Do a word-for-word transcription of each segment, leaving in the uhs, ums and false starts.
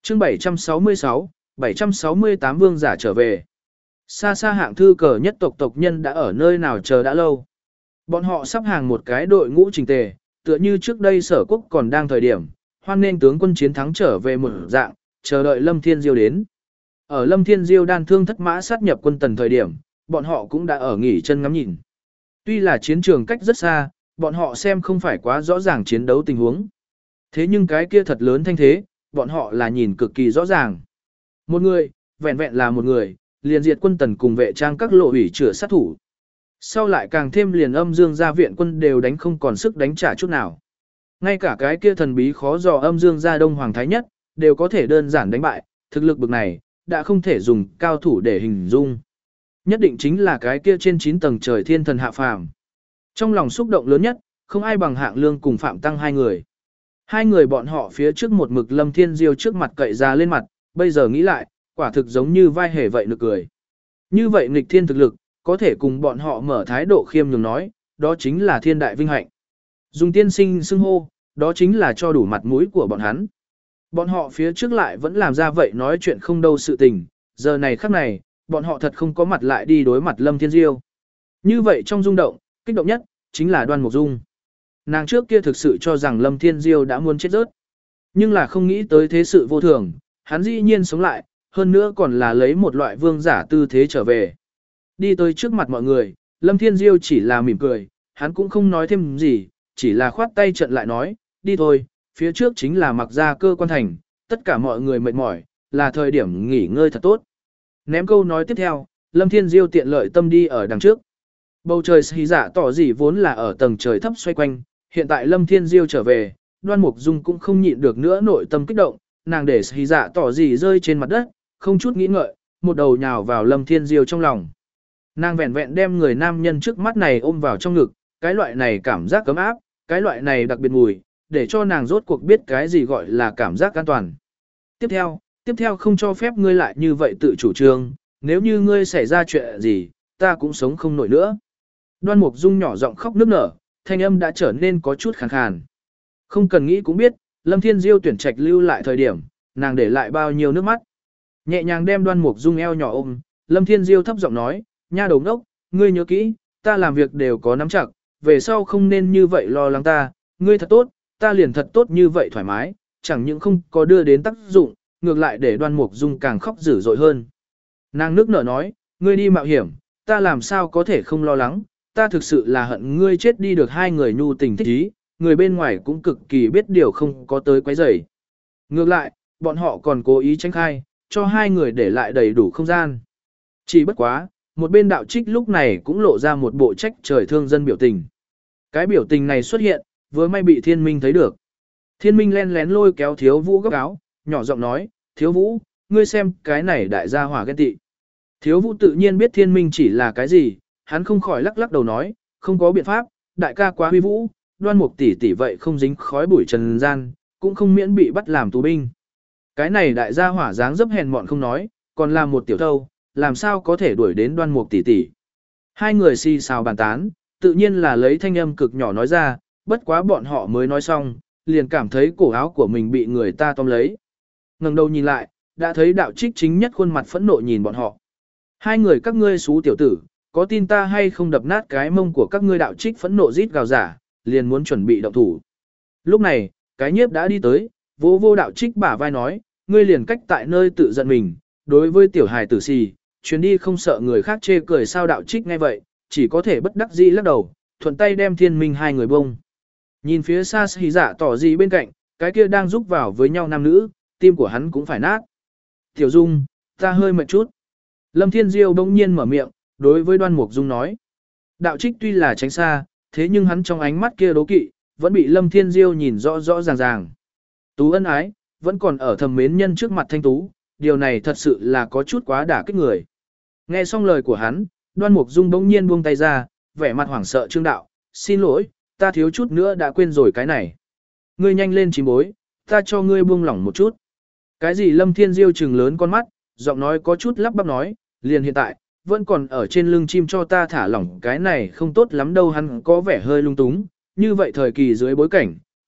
chương bảy trăm sáu mươi sáu, bảy trăm sáu mươi tám vương giả trở về. Xa xa hạng thư cờ nhất tộc tộc nhân đã ở nơi nào chờ đã lâu. Bọn họ sắp hàng một cái đội ngũ chỉnh tề, tựa như trước đây sở quốc còn đang thời điểm, hoan nên tướng quân chiến thắng trở về một dạng, chờ đợi Lâm Thiên Diêu đến. Ở Lâm Thiên Diêu đan thương thất mã sát nhập quân tần thời điểm, bọn họ cũng đã ở nghỉ chân ngắm nhìn. Tuy là chiến trường cách rất xa, bọn họ xem không phải quá rõ ràng chiến đấu tình huống. Thế nhưng cái kia thật lớn thanh thế, bọn họ là nhìn cực kỳ rõ ràng. Một người, vẹn vẹn là một người, liền diệt quân tần cùng vệ trang các lộ ủy chữa sát thủ. Sau lại càng thêm liền âm dương gia viện quân đều đánh không còn sức đánh trả chút nào. Ngay cả cái kia thần bí khó dò âm dương gia đông hoàng thái nhất, đều có thể đơn giản đánh bại, thực lực bực này, đã không thể dùng cao thủ để hình dung. Nhất định chính là cái kia trên chín tầng trời thiên thần hạ phàm. Trong lòng xúc động lớn nhất, không ai bằng Hạng Lương cùng Phạm Tăng hai người. Hai người bọn họ phía trước một mực Lâm Thiên Diêu trước mặt cậy ra lên mặt, bây giờ nghĩ lại, quả thực giống như vai hề vậy nực cười. Như vậy nghịch thiên thực lực, có thể cùng bọn họ mở thái độ khiêm nhường nói, đó chính là thiên đại vinh hạnh. Dùng tiên sinh xưng hô, đó chính là cho đủ mặt mũi của bọn hắn. Bọn họ phía trước lại vẫn làm ra vậy nói chuyện không đâu sự tình, giờ này khắc này, bọn họ thật không có mặt lại đi đối mặt Lâm Thiên Diêu. Như vậy trong rung động, kích động nhất, chính là Đoan Mục Dung. Nàng trước kia thực sự cho rằng Lâm Thiên Diêu đã muốn chết rớt. Nhưng là không nghĩ tới thế sự vô thường, hắn dĩ nhiên sống lại, hơn nữa còn là lấy một loại vương giả tư thế trở về. Đi tới trước mặt mọi người, Lâm Thiên Diêu chỉ là mỉm cười, hắn cũng không nói thêm gì, chỉ là khoát tay trận lại nói, đi thôi, phía trước chính là mặc ra cơ quan thành, tất cả mọi người mệt mỏi, là thời điểm nghỉ ngơi thật tốt. Ném câu nói tiếp theo, Lâm Thiên Diêu tiện lợi tâm đi ở đằng trước. Bầu trời xì dạ tỏ gì vốn là ở tầng trời thấp xoay quanh, hiện tại Lâm Thiên Diêu trở về, Đoan Mục Dung cũng không nhịn được nữa nội tâm kích động, nàng để xì dạ tỏ gì rơi trên mặt đất, không chút nghĩ ngợi, một đầu nhào vào Lâm Thiên Diêu trong lòng. Nàng vẹn vẹn đem người nam nhân trước mắt này ôm vào trong ngực, cái loại này cảm giác cấm áp, cái loại này đặc biệt mùi, để cho nàng rốt cuộc biết cái gì gọi là cảm giác an toàn. Tiếp theo, tiếp theo không cho phép ngươi lại như vậy tự chủ trương, nếu như ngươi xảy ra chuyện gì, ta cũng sống không nổi nữa. Đoan Mục Dung nhỏ giọng khóc nức nở, thanh âm đã trở nên có chút khàn khàn. Không cần nghĩ cũng biết, Lâm Thiên Diêu tuyển trạch lưu lại thời điểm, nàng để lại bao nhiêu nước mắt. Nhẹ nhàng đem Đoan Mục Dung eo nhỏ ôm, Lâm Thiên Diêu thấp giọng nói, nha đầu ngốc, ngươi nhớ kỹ, ta làm việc đều có nắm chặt, về sau không nên như vậy lo lắng ta, ngươi thật tốt, ta liền thật tốt như vậy thoải mái, chẳng những không có đưa đến tác dụng, ngược lại để Đoan Mục Dung càng khóc dữ dội hơn. Nàng nước nở nói, ngươi đi mạo hiểm, ta làm sao có thể không lo lắng, ta thực sự là hận ngươi chết đi được hai người nhu tình thích ý, người bên ngoài cũng cực kỳ biết điều không có tới quấy rầy. Ngược lại, bọn họ còn cố ý tránh khai, cho hai người để lại đầy đủ không gian. Chỉ bất quá, một bên đạo trích lúc này cũng lộ ra một bộ trách trời thương dân biểu tình. Cái biểu tình này xuất hiện, vừa may bị Thiên Minh thấy được. Thiên Minh len lén lôi kéo Thiếu Vũ góc áo, nhỏ giọng nói, Thiếu Vũ, ngươi xem cái này đại gia hỏa ghen tị. Thiếu Vũ tự nhiên biết Thiên Minh chỉ là cái gì, hắn không khỏi lắc lắc đầu nói, không có biện pháp, đại ca quá huy vũ, Đoan Mục tỷ tỷ vậy không dính khói bụi trần gian, cũng không miễn bị bắt làm tù binh. Cái này đại gia hỏa dáng dấp hèn mọn không nói, còn là một tiểu thâu, làm sao có thể đuổi đến Đoan Mục tỷ tỷ. Hai người xì xào bàn tán, tự nhiên là lấy thanh âm cực nhỏ nói ra, bất quá bọn họ mới nói xong, liền cảm thấy cổ áo của mình bị người ta tóm lấy. Ngẩng đầu nhìn lại, đã thấy đạo trích chính nhất khuôn mặt phẫn nộ nhìn bọn họ. Hai người các ngươi xú tiểu tử, có tin ta hay không đập nát cái mông của các ngươi, đạo trích phẫn nộ rít gào giả, liền muốn chuẩn bị động thủ. Lúc này, cái nhiếp đã đi tới, vô vô đạo trích bả vai nói, ngươi liền cách tại nơi tự giận mình, đối với tiểu hài tử xì, chuyến đi không sợ người khác chê cười sao. Đạo trích ngay vậy, chỉ có thể bất đắc dĩ lắc đầu, thuận tay đem Thiên Minh hai người bông. Nhìn phía xa xì dạ tỏ gì bên cạnh, cái kia đang giúp vào với nhau nam nữ, tim của hắn cũng phải nát. Tiểu Dung, ta hơi mệt chút. Lâm Thiên Diêu bỗng nhiên mở miệng, đối với Đoan Mục Dung nói. Đạo trích tuy là tránh xa, thế nhưng hắn trong ánh mắt kia đố kỵ, vẫn bị Lâm Thiên Diêu nhìn rõ rõ ràng ràng. Tú ân ái, vẫn còn ở thầm mến nhân trước mặt thanh tú, điều này thật sự là có chút quá đả kích người. Nghe xong lời của hắn, Đoan Mục Dung bỗng nhiên buông tay ra, vẻ mặt hoảng sợ trương đạo, xin lỗi, ta thiếu chút nữa đã quên rồi cái này. Ngươi nhanh lên chín bối, ta cho ngươi buông lỏng một chút. Cái gì? Lâm Thiên Diêu trừng lớn con mắt, giọng nói có chút lắp bắp nói, liền hiện tại, vẫn còn ở trên lưng chim cho ta thả lỏng cái này không tốt lắm đâu. Hắn có vẻ hơi lung túng, như vậy thời kỳ dưới bối cảnh,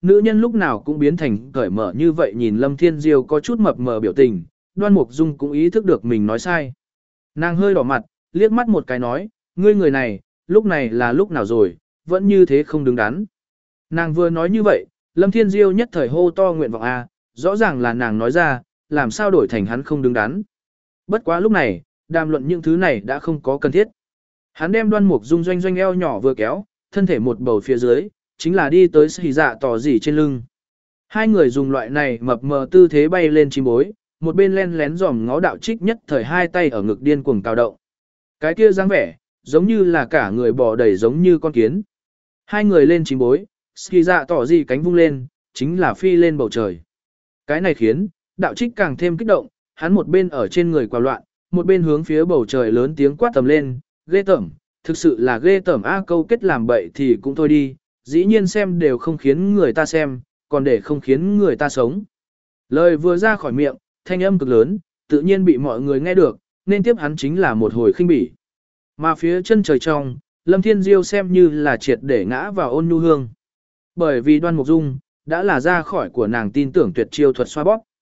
nữ nhân lúc nào cũng biến thành cởi mở như vậy nhìn Lâm Thiên Diêu có chút mập mờ biểu tình, Đoan Mục Dung cũng ý thức được mình nói sai. Nàng hơi đỏ mặt, liếc mắt một cái nói, ngươi người này, lúc này là lúc nào rồi, vẫn như thế không đứng đắn. Nàng vừa nói như vậy, Lâm Thiên Diêu nhất thời hô to nguyện vọng A, rõ ràng là nàng nói ra, làm sao đổi thành hắn không đứng đắn. Bất quá lúc này, đàm luận những thứ này đã không có cần thiết. Hắn đem Đoan Mục Dung doanh doanh eo nhỏ vừa kéo, thân thể một bầu phía dưới, chính là đi tới xì dạ tỏ dỉ trên lưng. Hai người dùng loại này mập mờ tư thế bay lên chim bối, một bên len lén dòm ngó đạo trích nhất thời hai tay ở ngực điên cuồng cao động. Cái kia dáng vẻ, giống như là cả người bò đầy giống như con kiến. Hai người lên chim bối, xì dạ tỏ dỉ cánh vung lên, chính là phi lên bầu trời. Cái này khiến, đạo trích càng thêm kích động, hắn một bên ở trên người quào loạn, một bên hướng phía bầu trời lớn tiếng quát tầm lên, ghê tởm, thực sự là ghê tởm a câu kết làm bậy thì cũng thôi đi, dĩ nhiên xem đều không khiến người ta xem, còn để không khiến người ta sống. Lời vừa ra khỏi miệng, thanh âm cực lớn, tự nhiên bị mọi người nghe được, nên tiếp hắn chính là một hồi khinh bỉ. Mà phía chân trời trong, Lâm Thiên Diêu xem như là triệt để ngã vào ôn nhu hương. Bởi vì Đoan Mục Dung, đã là ra khỏi của nàng tin tưởng tuyệt chiêu thuật xoa bóp.